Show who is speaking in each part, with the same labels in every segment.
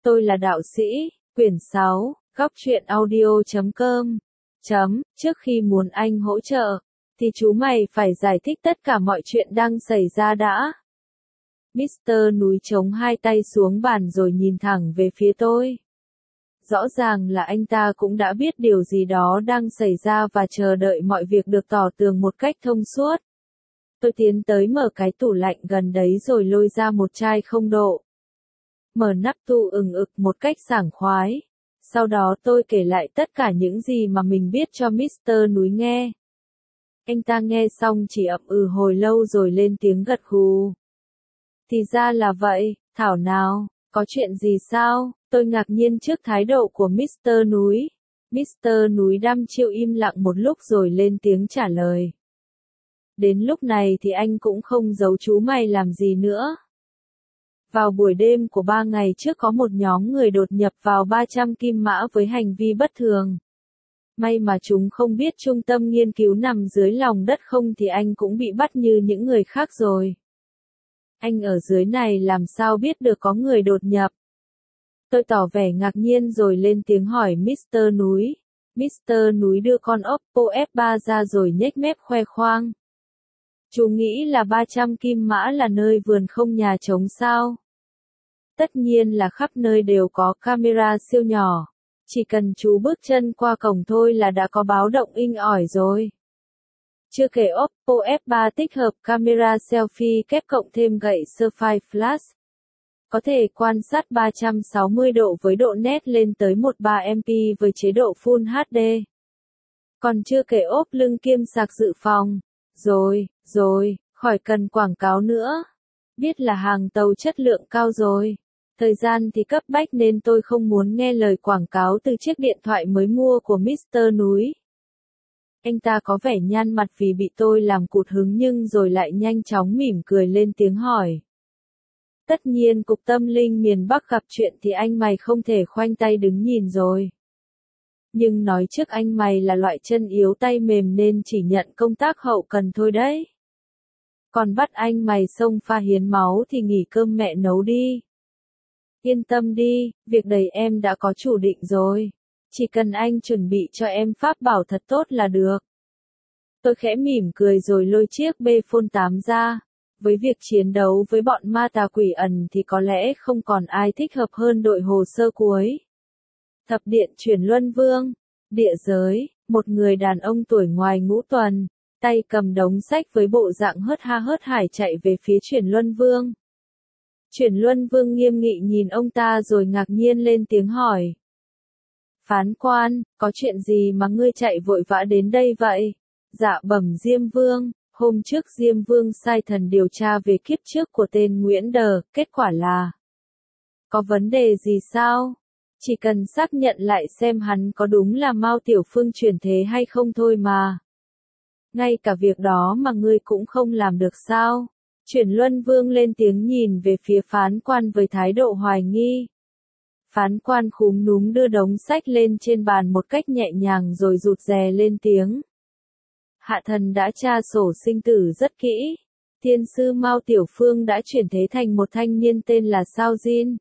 Speaker 1: Tôi là đạo sĩ, quyển 6, góc truyện audio.com. Trước khi muốn anh hỗ trợ, thì chú mày phải giải thích tất cả mọi chuyện đang xảy ra đã. Mr. Núi chống hai tay xuống bàn rồi nhìn thẳng về phía tôi. Rõ ràng là anh ta cũng đã biết điều gì đó đang xảy ra và chờ đợi mọi việc được tỏ tường một cách thông suốt. Tôi tiến tới mở cái tủ lạnh gần đấy rồi lôi ra một chai không độ. Mở nắp tủ ực một cách sảng khoái. Sau đó tôi kể lại tất cả những gì mà mình biết cho Mr. Núi nghe. Anh ta nghe xong chỉ ậm ừ hồi lâu rồi lên tiếng gật gù. Thì ra là vậy, thảo nào, có chuyện gì sao? Tôi ngạc nhiên trước thái độ của Mr. Núi. Mr. Núi đăm chiêu im lặng một lúc rồi lên tiếng trả lời. Đến lúc này thì anh cũng không giấu chú mày làm gì nữa. Vào buổi đêm của 3 ngày trước có một nhóm người đột nhập vào 300 Kim Mã với hành vi bất thường. May mà chúng không biết trung tâm nghiên cứu nằm dưới lòng đất, không thì anh cũng bị bắt như những người khác rồi. Anh ở dưới này làm sao biết được có người đột nhập? Tôi tỏ vẻ ngạc nhiên rồi lên tiếng hỏi Mr. Núi. Mr. Núi đưa con Oppo F3 ra rồi nhếch mép khoe khoang. Chú nghĩ là 300 Kim Mã là nơi vườn không nhà trống sao? Tất nhiên là khắp nơi đều có camera siêu nhỏ. Chỉ cần chú bước chân qua cổng thôi là đã có báo động inh ỏi rồi. Chưa kể Oppo F3 tích hợp camera selfie kép cộng thêm gậy Surface Flash. Có thể quan sát 360 độ với độ nét lên tới 13MP với chế độ Full HD. Còn chưa kể ốp lưng kiêm sạc dự phòng. Rồi, khỏi cần quảng cáo nữa. Biết là hàng tàu chất lượng cao rồi. Thời gian thì cấp bách nên tôi không muốn nghe lời quảng cáo từ chiếc điện thoại mới mua của Mr. Núi. Anh ta có vẻ nhăn mặt vì bị tôi làm cụt hứng nhưng rồi lại nhanh chóng mỉm cười lên tiếng hỏi. Tất nhiên Cục Tâm linh miền Bắc gặp chuyện thì anh mày không thể khoanh tay đứng nhìn rồi. Nhưng nói trước anh mày là loại chân yếu tay mềm nên chỉ nhận công tác hậu cần thôi đấy. Còn bắt anh mày xông pha hiến máu thì nghỉ cơm mẹ nấu đi. Yên tâm đi, việc đầy em đã có chủ định rồi. Chỉ cần anh chuẩn bị cho em pháp bảo thật tốt là được. Tôi khẽ mỉm cười rồi lôi chiếc B-Phone 8 ra. Với việc chiến đấu với bọn ma tà quỷ ẩn thì có lẽ không còn ai thích hợp hơn đội hồ sơ cuối. Thập điện chuyển luân vương. Địa giới, một người đàn ông tuổi ngoài ngũ tuần, tay cầm đống sách với bộ dạng hớt ha hớt hải chạy về phía chuyển luân vương. Chuyển luân vương nghiêm nghị nhìn ông ta rồi ngạc nhiên lên tiếng hỏi. Phán quan, có chuyện gì mà ngươi chạy vội vã đến đây vậy? Dạ bẩm Diêm Vương, hôm trước Diêm Vương sai thần điều tra về kiếp trước của tên Nguyễn Đờ, kết quả là... Có vấn đề gì sao? Chỉ cần xác nhận lại xem hắn có đúng là Mao Tiểu Phương chuyển thế hay không thôi mà. Ngay cả việc đó mà ngươi cũng không làm được sao? Chuyển Luân Vương lên tiếng nhìn về phía phán quan với thái độ hoài nghi. Phán quan khúm núm đưa đống sách lên trên bàn một cách nhẹ nhàng rồi rụt rè lên tiếng. Hạ thần đã tra sổ sinh tử rất kỹ. Thiên sư Mao Tiểu Phương đã chuyển thế thành một thanh niên tên là Sao Jin.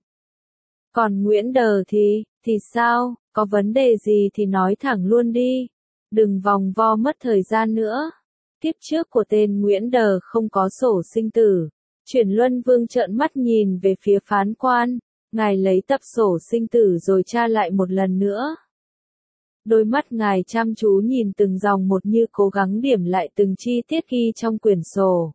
Speaker 1: Còn Nguyễn Đờ thì sao, có vấn đề gì thì nói thẳng luôn đi. Đừng vòng vo mất thời gian nữa. Kiếp trước của tên Nguyễn Đờ không có sổ sinh tử. Chuyển Luân Vương trợn mắt nhìn về phía phán quan. Ngài lấy tập sổ sinh tử rồi tra lại một lần nữa. Đôi mắt ngài chăm chú nhìn từng dòng một như cố gắng điểm lại từng chi tiết ghi trong quyển sổ.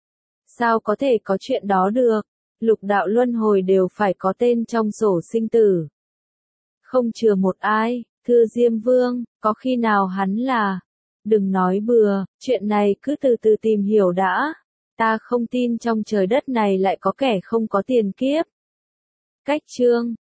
Speaker 1: Sao có thể có chuyện đó được? Lục đạo luân hồi đều phải có tên trong sổ sinh tử. Không chừa một ai, thưa Diêm Vương, có khi nào hắn là... Đừng nói bừa, chuyện này cứ từ từ tìm hiểu đã. Ta không tin trong trời đất này lại có kẻ không có tiền kiếp. Cách chương